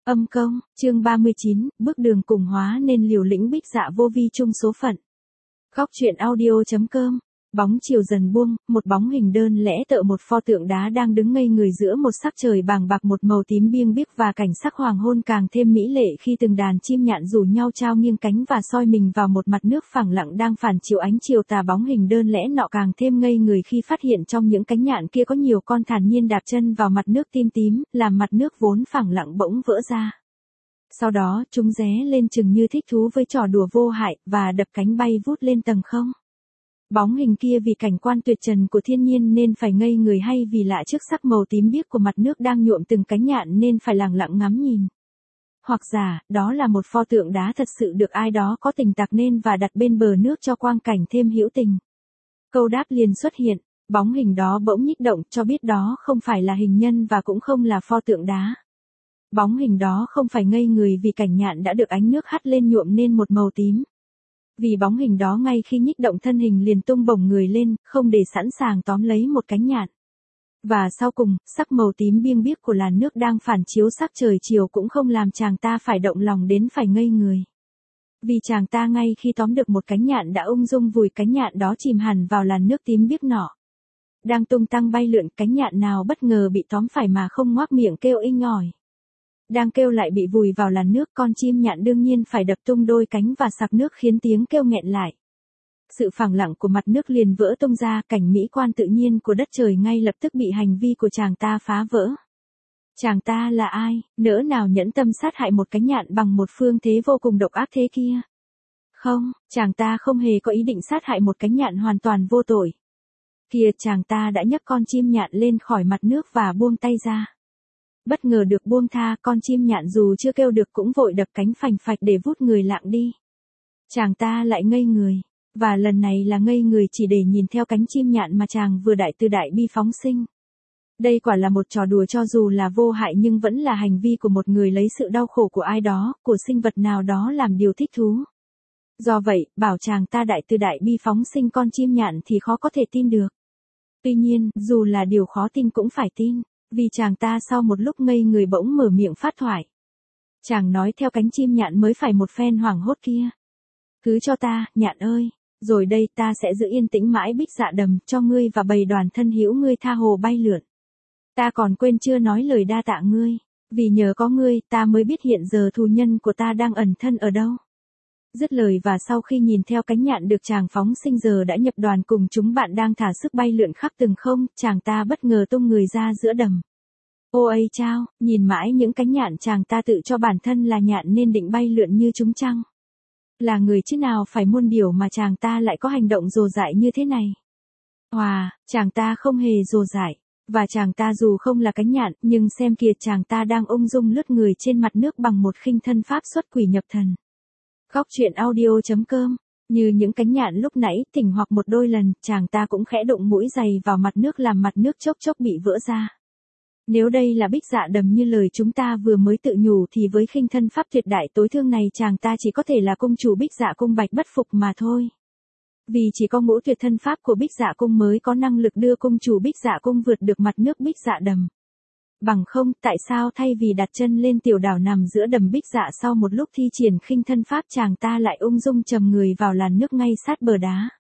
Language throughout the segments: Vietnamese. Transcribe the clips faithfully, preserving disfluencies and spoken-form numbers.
Âm công, chương ba mươi chín, bước đường cùng hóa nên liều lĩnh bích dạ vô vi chung số phận. Góc truyện audio.com. Bóng chiều dần buông, một bóng hình đơn lẻ tựa một pho tượng đá đang đứng ngây người giữa một sắc trời bàng bạc một màu tím biêng biếc và cảnh sắc hoàng hôn càng thêm mỹ lệ khi từng đàn chim nhạn rủ nhau trao nghiêng cánh và soi mình vào một mặt nước phẳng lặng đang phản chiếu ánh chiều tà. Bóng hình đơn lẻ nọ càng thêm ngây người khi phát hiện trong những cánh nhạn kia có nhiều con thản nhiên đạp chân vào mặt nước tím tím, làm mặt nước vốn phẳng lặng bỗng vỡ ra. Sau đó, chúng ré lên chừng như thích thú với trò đùa vô hại, và đập cánh bay vút lên tầng không. Bóng hình kia vì cảnh quan tuyệt trần của thiên nhiên nên phải ngây người, hay vì lạ trước sắc màu tím biếc của mặt nước đang nhuộm từng cánh nhạn nên phải lặng lặng ngắm nhìn. Hoặc giả, đó là một pho tượng đá thật sự được ai đó có tình tạc nên và đặt bên bờ nước cho quang cảnh thêm hữu tình. Câu đáp liền xuất hiện, bóng hình đó bỗng nhích động cho biết đó không phải là hình nhân và cũng không là pho tượng đá. Bóng hình đó không phải ngây người vì cảnh nhạn đã được ánh nước hắt lên nhuộm nên một màu tím. Vì bóng hình đó ngay khi nhích động thân hình liền tung bổng người lên, không để sẵn sàng tóm lấy một cánh nhạn. Và sau cùng, sắc màu tím biêng biếc của làn nước đang phản chiếu sắc trời chiều cũng không làm chàng ta phải động lòng đến phải ngây người. Vì chàng ta ngay khi tóm được một cánh nhạn đã ung dung vùi cánh nhạn đó chìm hẳn vào làn nước tím biếc nọ. Đang tung tăng bay lượn, cánh nhạn nào bất ngờ bị tóm phải mà không ngoác miệng kêu inh ỏi. Đang kêu lại bị vùi vào làn nước, con chim nhạn đương nhiên phải đập tung đôi cánh và sặc nước khiến tiếng kêu nghẹn lại. Sự phẳng lặng của mặt nước liền vỡ tung ra, cảnh mỹ quan tự nhiên của đất trời ngay lập tức bị hành vi của chàng ta phá vỡ. Chàng ta là ai, nỡ nào nhẫn tâm sát hại một cánh nhạn bằng một phương thế vô cùng độc ác thế kia? Không, chàng ta không hề có ý định sát hại một cánh nhạn hoàn toàn vô tội. Kìa, chàng ta đã nhấc con chim nhạn lên khỏi mặt nước và buông tay ra. Bất ngờ được buông tha, con chim nhạn dù chưa kêu được cũng vội đập cánh phành phạch để vút người lạng đi. Chàng ta lại ngây người, và lần này là ngây người chỉ để nhìn theo cánh chim nhạn mà chàng vừa đại từ đại bi phóng sinh. Đây quả là một trò đùa cho dù là vô hại nhưng vẫn là hành vi của một người lấy sự đau khổ của ai đó, của sinh vật nào đó làm điều thích thú. Do vậy, bảo chàng ta đại từ đại bi phóng sinh con chim nhạn thì khó có thể tin được. Tuy nhiên, dù là điều khó tin cũng phải tin. Vì chàng ta sau một lúc ngây người bỗng mở miệng phát thoại. Chàng nói theo cánh chim nhạn mới phải một phen hoảng hốt kia. Cứ cho ta, nhạn ơi, rồi đây ta sẽ giữ yên tĩnh mãi bích dạ đầm cho ngươi và bầy đoàn thân hữu ngươi tha hồ bay lượn. Ta còn quên chưa nói lời đa tạ ngươi, vì nhờ có ngươi ta mới biết hiện giờ thù nhân của ta đang ẩn thân ở đâu. Dứt lời và sau khi nhìn theo cánh nhạn được chàng phóng sinh giờ đã nhập đoàn cùng chúng bạn đang thả sức bay lượn khắp từng không, chàng ta bất ngờ tung người ra giữa đầm. Ô ây chao, nhìn mãi những cánh nhạn chàng ta tự cho bản thân là nhạn nên định bay lượn như chúng chăng? Là người chứ nào phải muôn điều mà chàng ta lại có hành động dồ dại như thế này. Hòa, chàng ta không hề dồ dại, và chàng ta dù không là cánh nhạn nhưng xem kìa chàng ta đang ung dung lướt người trên mặt nước bằng một khinh thân pháp xuất quỷ nhập thần. Góc truyện audio.com. Như những cánh nhạn lúc nãy, thỉnh hoặc một đôi lần, chàng ta cũng khẽ đụng mũi giày vào mặt nước làm mặt nước chốc chốc bị vỡ ra. Nếu đây là bích dạ đầm như lời chúng ta vừa mới tự nhủ thì với khinh thân pháp tuyệt đại tối thương này chàng ta chỉ có thể là cung chủ bích dạ cung Bạch Bất Phục mà thôi. Vì chỉ có ngũ tuyệt thân pháp của bích dạ cung mới có năng lực đưa cung chủ bích dạ cung vượt được mặt nước bích dạ đầm. Bằng không, tại sao thay vì đặt chân lên tiểu đảo nằm giữa đầm bích dạ sau một lúc thi triển khinh thân pháp chàng ta lại ung dung trầm người vào làn nước ngay sát bờ đá.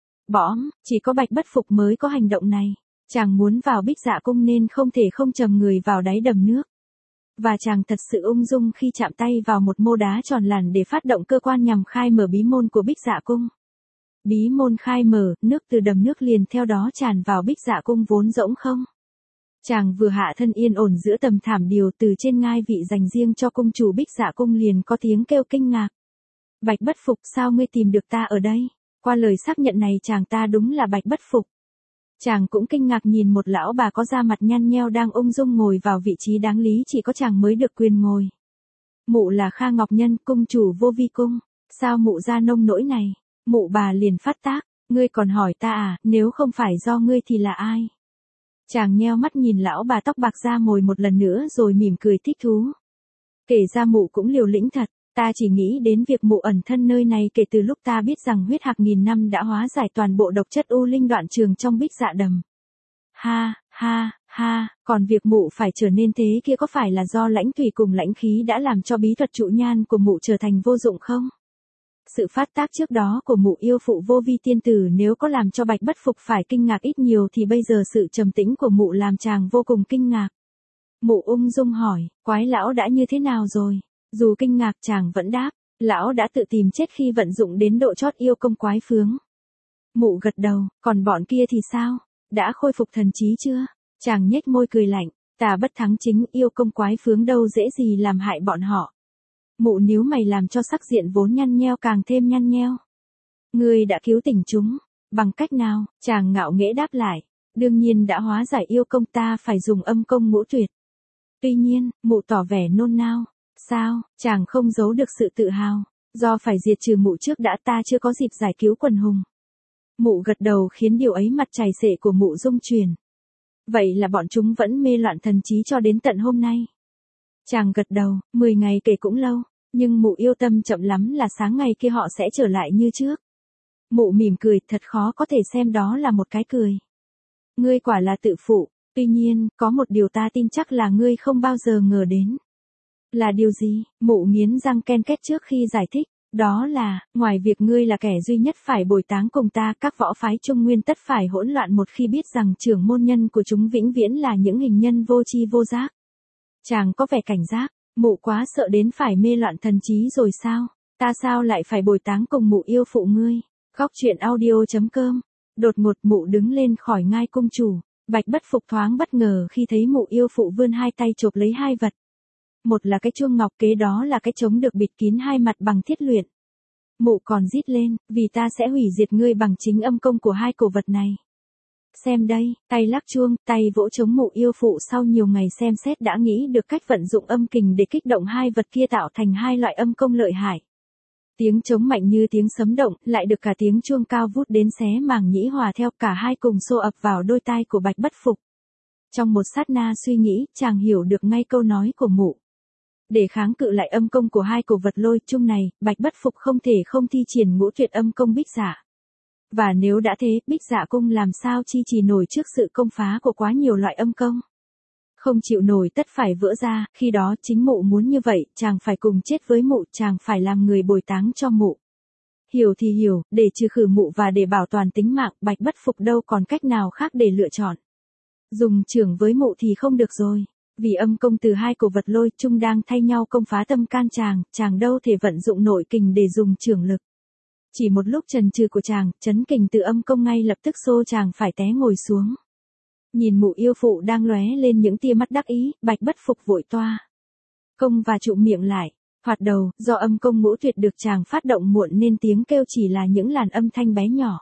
Bõm, chỉ có Bạch Bất Phục mới có hành động này. Chàng muốn vào bích dạ cung nên không thể không trầm người vào đáy đầm nước. Và chàng thật sự ung dung khi chạm tay vào một mô đá tròn làn để phát động cơ quan nhằm khai mở bí môn của bích dạ cung. Bí môn khai mở, nước từ đầm nước liền theo đó tràn vào bích dạ cung vốn rỗng không. Chàng vừa hạ thân yên ổn giữa tầm thảm điều từ trên ngai vị dành riêng cho cung chủ bích dạ cung liền có tiếng kêu kinh ngạc. Bạch Bất Phục, sao ngươi tìm được ta ở đây? Qua lời xác nhận này chàng ta đúng là Bạch Bất Phục. Chàng cũng kinh ngạc nhìn một lão bà có da mặt nhăn nheo đang ung dung ngồi vào vị trí đáng lý chỉ có chàng mới được quyền ngồi. Mụ là Kha Ngọc Nhân, cung chủ vô vi cung. Sao mụ ra nông nỗi này? Mụ bà liền phát tác. Ngươi còn hỏi ta à, nếu không phải do ngươi thì là ai? Chàng nheo mắt nhìn lão bà tóc bạc ra mồi một lần nữa rồi mỉm cười thích thú. Kể ra mụ cũng liều lĩnh thật, ta chỉ nghĩ đến việc mụ ẩn thân nơi này kể từ lúc ta biết rằng huyết hạc nghìn năm đã hóa giải toàn bộ độc chất u linh đoạn trường trong bích dạ đầm. Ha, ha, Ha, còn việc mụ phải trở nên thế kia có phải là do lãnh thủy cùng lãnh khí đã làm cho bí thuật trụ nhan của mụ trở thành vô dụng không? Sự phát tác trước đó của mụ yêu phụ vô vi tiên tử nếu có làm cho Bạch Bất Phục phải kinh ngạc ít nhiều thì bây giờ sự trầm tĩnh của mụ làm chàng vô cùng kinh ngạc. Mụ ung dung hỏi, quái lão đã như thế nào rồi? Dù kinh ngạc chàng vẫn đáp, lão đã tự tìm chết khi vận dụng đến độ chót yêu công quái phướng. Mụ gật đầu, còn bọn kia thì sao? Đã khôi phục thần trí chưa? Chàng nhếch môi cười lạnh, ta bất thắng chính yêu công quái phướng đâu dễ gì làm hại bọn họ. Mụ nếu mày làm cho sắc diện vốn nhăn nheo càng thêm nhăn nheo. Ngươi đã cứu tỉnh chúng, bằng cách nào? Chàng ngạo nghễ đáp lại, đương nhiên đã hóa giải yêu công ta phải dùng âm công ngũ tuyệt. Tuy nhiên, mụ tỏ vẻ nôn nao, sao? Chàng không giấu được sự tự hào, do phải diệt trừ mụ trước đã ta chưa có dịp giải cứu quần hùng. Mụ gật đầu khiến điều ấy mặt chảy xệ của mụ rung chuyển. Vậy là bọn chúng vẫn mê loạn thần trí cho đến tận hôm nay. Chàng gật đầu, mười ngày kể cũng lâu, nhưng mụ yêu tâm chậm lắm là sáng ngày kia họ sẽ trở lại như trước. Mụ mỉm cười, thật khó có thể xem đó là một cái cười. Ngươi quả là tự phụ, tuy nhiên, có một điều ta tin chắc là ngươi không bao giờ ngờ đến. Là điều gì? Mụ nghiến răng ken két trước khi giải thích. Đó là, ngoài việc ngươi là kẻ duy nhất phải bồi táng cùng ta, các võ phái Trung Nguyên tất phải hỗn loạn một khi biết rằng trưởng môn nhân của chúng vĩnh viễn là những hình nhân vô tri vô giác. Chàng có vẻ cảnh giác, mụ quá sợ đến phải mê loạn thần trí rồi sao? Ta sao lại phải bồi táng cùng mụ yêu phụ ngươi? Góc truyện audio chấm com. Đột ngột mụ đứng lên khỏi ngai cung chủ, Bạch Bất Phục thoáng bất ngờ khi thấy mụ yêu phụ vươn hai tay chộp lấy hai vật. Một là cái chuông ngọc, kế đó là cái trống được bịt kín hai mặt bằng thiết luyện. Mụ còn rít lên, vì ta sẽ hủy diệt ngươi bằng chính âm công của hai cổ vật này. Xem đây, tay lắc chuông, tay vỗ trống, mụ yêu phụ sau nhiều ngày xem xét đã nghĩ được cách vận dụng âm kình để kích động hai vật kia tạo thành hai loại âm công lợi hại. Tiếng trống mạnh như tiếng sấm động, lại được cả tiếng chuông cao vút đến xé màng nhĩ hòa theo, cả hai cùng xô ập vào đôi tai của Bạch Bất Phục. Trong một sát na suy nghĩ, chàng hiểu được ngay câu nói của mụ. Để kháng cự lại âm công của hai cổ vật lôi chung này, Bạch Bất Phục không thể không thi triển ngũ tuyệt âm công bích dạ. Và nếu đã thế, bích dạ cung làm sao chi trì nổi trước sự công phá của quá nhiều loại âm công. Không chịu nổi tất phải vỡ ra, khi đó chính mụ muốn như vậy, chàng phải cùng chết với mụ, chàng phải làm người bồi táng cho mụ. Hiểu thì hiểu, để trừ khử mụ và để bảo toàn tính mạng, Bạch Bất Phục đâu còn cách nào khác để lựa chọn. Dùng chưởng với mụ thì không được rồi. Vì âm công từ hai cổ vật lôi chung đang thay nhau công phá tâm can chàng, chàng đâu thể vận dụng nội kình để dùng chưởng lực. Chỉ một lúc chần chừ của chàng, chấn kình từ âm công ngay lập tức xô chàng phải té ngồi xuống. Nhìn mụ yêu phụ đang lóe lên những tia mắt đắc ý, Bạch Bất Phục vội toa công và trụ miệng lại. Hoạt đầu, do âm công ngũ tuyệt được chàng phát động muộn nên tiếng kêu chỉ là những làn âm thanh bé nhỏ.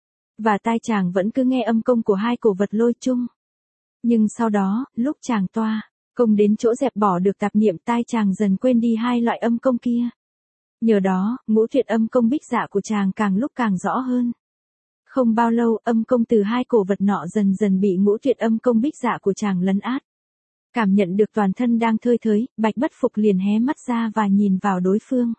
Và tai chàng vẫn cứ nghe âm công của hai cổ vật lôi chung. Nhưng sau đó, lúc chàng toa công đến chỗ dẹp bỏ được tạp niệm, tai chàng dần quên đi hai loại âm công kia. Nhờ đó, ngũ tuyệt âm công bích dạ của chàng càng lúc càng rõ hơn. Không bao lâu, âm công từ hai cổ vật nọ dần dần bị ngũ tuyệt âm công bích dạ của chàng lấn át. Cảm nhận được toàn thân đang thơi thới, Bạch Bất Phục liền hé mắt ra và nhìn vào đối phương.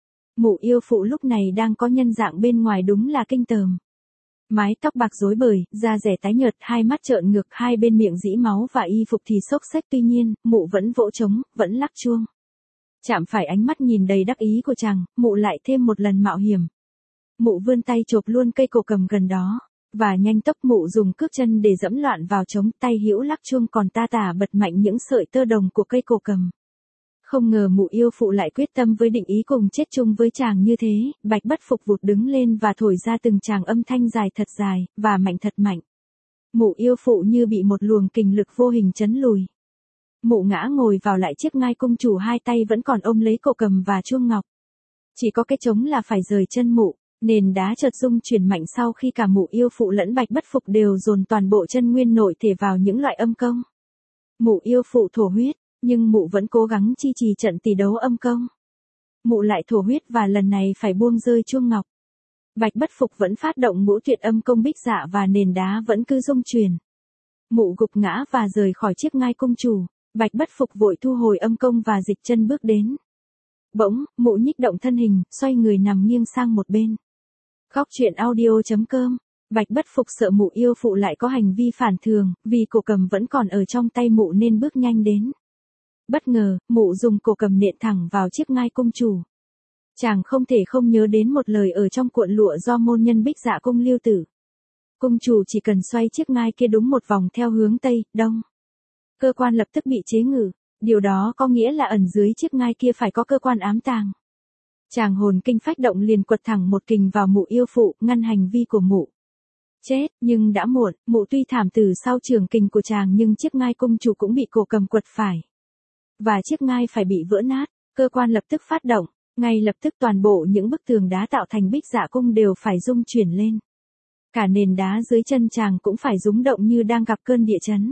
Mụ yêu phụ lúc này đang có nhân dạng bên ngoài đúng là kinh tởm. Mái tóc bạc rối bời, da rẻ tái nhợt, hai mắt trợn ngược, hai bên miệng dĩ máu và y phục thì xốc xếch, tuy nhiên, mụ vẫn vỗ trống, vẫn lắc chuông. Chạm phải ánh mắt nhìn đầy đắc ý của chàng, mụ lại thêm một lần mạo hiểm. Mụ vươn tay chộp luôn cây cổ cầm gần đó, và nhanh tốc mụ dùng cước chân để dẫm loạn vào trống, tay hữu lắc chuông còn ta tả bật mạnh những sợi tơ đồng của cây cổ cầm. Không ngờ mụ yêu phụ lại quyết tâm với định ý cùng chết chung với chàng như thế, Bạch Bất Phục vụt đứng lên và thổi ra từng tràng âm thanh dài thật dài, và mạnh thật mạnh. Mụ yêu phụ như bị một luồng kình lực vô hình chấn lùi. Mụ ngã ngồi vào lại chiếc ngai cung chủ, hai tay vẫn còn ôm lấy cổ cầm và chuông ngọc. Chỉ có cái trống là phải rời chân mụ, nền đá chợt rung chuyển mạnh sau khi cả mụ yêu phụ lẫn Bạch Bất Phục đều dồn toàn bộ chân nguyên nội thể vào những loại âm công. Mụ yêu phụ thổ huyết, nhưng mụ vẫn cố gắng chi trì trận tỷ đấu âm công. Mụ lại thổ huyết và lần này phải buông rơi chuông ngọc. Bạch Bất Phục vẫn phát động ngũ tuyệt âm công bích dạ và nền đá vẫn cứ rung chuyển. Mụ gục ngã và rời khỏi chiếc ngai cung chủ. Bạch Bất Phục vội thu hồi âm công và dịch chân bước đến. Bỗng, mụ nhích động thân hình, xoay người nằm nghiêng sang một bên. Góc truyện audio chấm com Bạch Bất Phục sợ mụ yêu phụ lại có hành vi phản thường, vì cổ cầm vẫn còn ở trong tay mụ nên bước nhanh đến. Bất ngờ, mụ dùng cổ cầm nện thẳng vào chiếc ngai cung chủ. Chàng không thể không nhớ đến một lời ở trong cuộn lụa do môn nhân Bích Dạ cung lưu tử. Cung chủ chỉ cần xoay chiếc ngai kia đúng một vòng theo hướng Tây, Đông. Cơ quan lập tức bị chế ngự, điều đó có nghĩa là ẩn dưới chiếc ngai kia phải có cơ quan ám tàng. Chàng hồn kinh phách động liền quật thẳng một kình vào mụ yêu phụ, ngăn hành vi của mụ. Chết, nhưng đã muộn, mụ tuy thảm tử sau trường kình của chàng nhưng chiếc ngai cung chủ cũng bị cổ cầm quật phải. Và chiếc ngai phải bị vỡ nát, cơ quan lập tức phát động, ngay lập tức toàn bộ những bức tường đá tạo thành Bích Dạ cung đều phải rung chuyển lên. Cả nền đá dưới chân chàng cũng phải rúng động như đang gặp cơn địa chấn.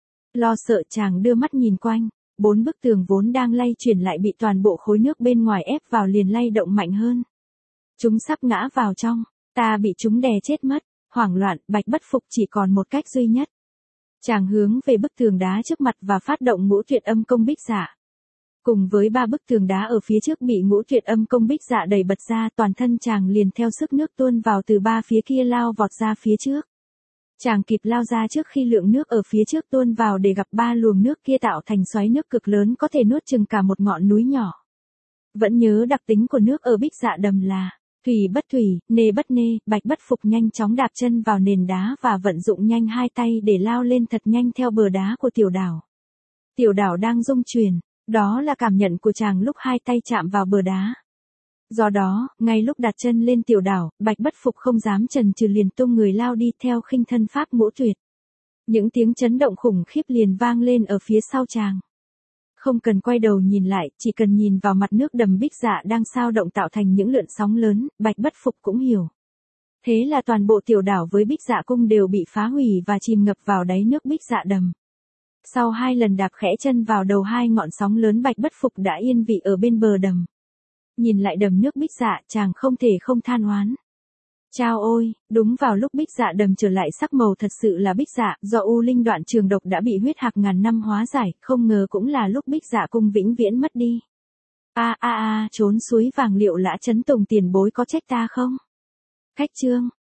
Lo sợ chàng đưa mắt nhìn quanh, bốn bức tường vốn đang lay chuyển lại bị toàn bộ khối nước bên ngoài ép vào liền lay động mạnh hơn. Chúng sắp ngã vào trong, ta bị chúng đè chết mất, hoảng loạn, Bạch Bất Phục chỉ còn một cách duy nhất. Chàng hướng về bức tường đá trước mặt và phát động ngũ tuyệt âm công Bích Dạ. Cùng với ba bức tường đá ở phía trước bị ngũ tuyệt âm công Bích Dạ đẩy bật ra, toàn thân chàng liền theo sức nước tuôn vào từ ba phía kia lao vọt ra phía trước. Chàng kịp lao ra trước khi lượng nước ở phía trước tuôn vào để gặp ba luồng nước kia tạo thành xoáy nước cực lớn có thể nuốt chừng cả một ngọn núi nhỏ. Vẫn nhớ đặc tính của nước ở Bích Dạ đầm là thủy bất thủy, nê bất nê, Bạch Bất Phục nhanh chóng đạp chân vào nền đá và vận dụng nhanh hai tay để lao lên thật nhanh theo bờ đá của tiểu đảo. Tiểu đảo đang rung chuyển, đó là cảm nhận của chàng lúc hai tay chạm vào bờ đá. Do đó, ngay lúc đặt chân lên tiểu đảo, Bạch Bất Phục không dám chần chừ liền tung người lao đi theo khinh thân pháp ngũ tuyệt. Những tiếng chấn động khủng khiếp liền vang lên ở phía sau chàng. Không cần quay đầu nhìn lại, chỉ cần nhìn vào mặt nước đầm Bích Dạ đang sao động tạo thành những lượn sóng lớn, Bạch Bất Phục cũng hiểu. Thế là toàn bộ tiểu đảo với Bích Dạ cung đều bị phá hủy và chìm ngập vào đáy nước Bích Dạ đầm. Sau hai lần đạp khẽ chân vào đầu hai ngọn sóng lớn, Bạch Bất Phục đã yên vị ở bên bờ đầm. Nhìn lại đầm nước Bích Dạ, chàng không thể không than oán. Chao ôi, đúng vào lúc Bích Dạ đầm trở lại sắc màu thật sự là Bích Dạ, do U Linh đoạn trường độc đã bị huyết hạc ngàn năm hóa giải, không ngờ cũng là lúc Bích Dạ cung vĩnh viễn mất đi. A a a, trốn suối vàng, liệu Lã Chấn Tùng tiền bối có trách ta không? Khách chương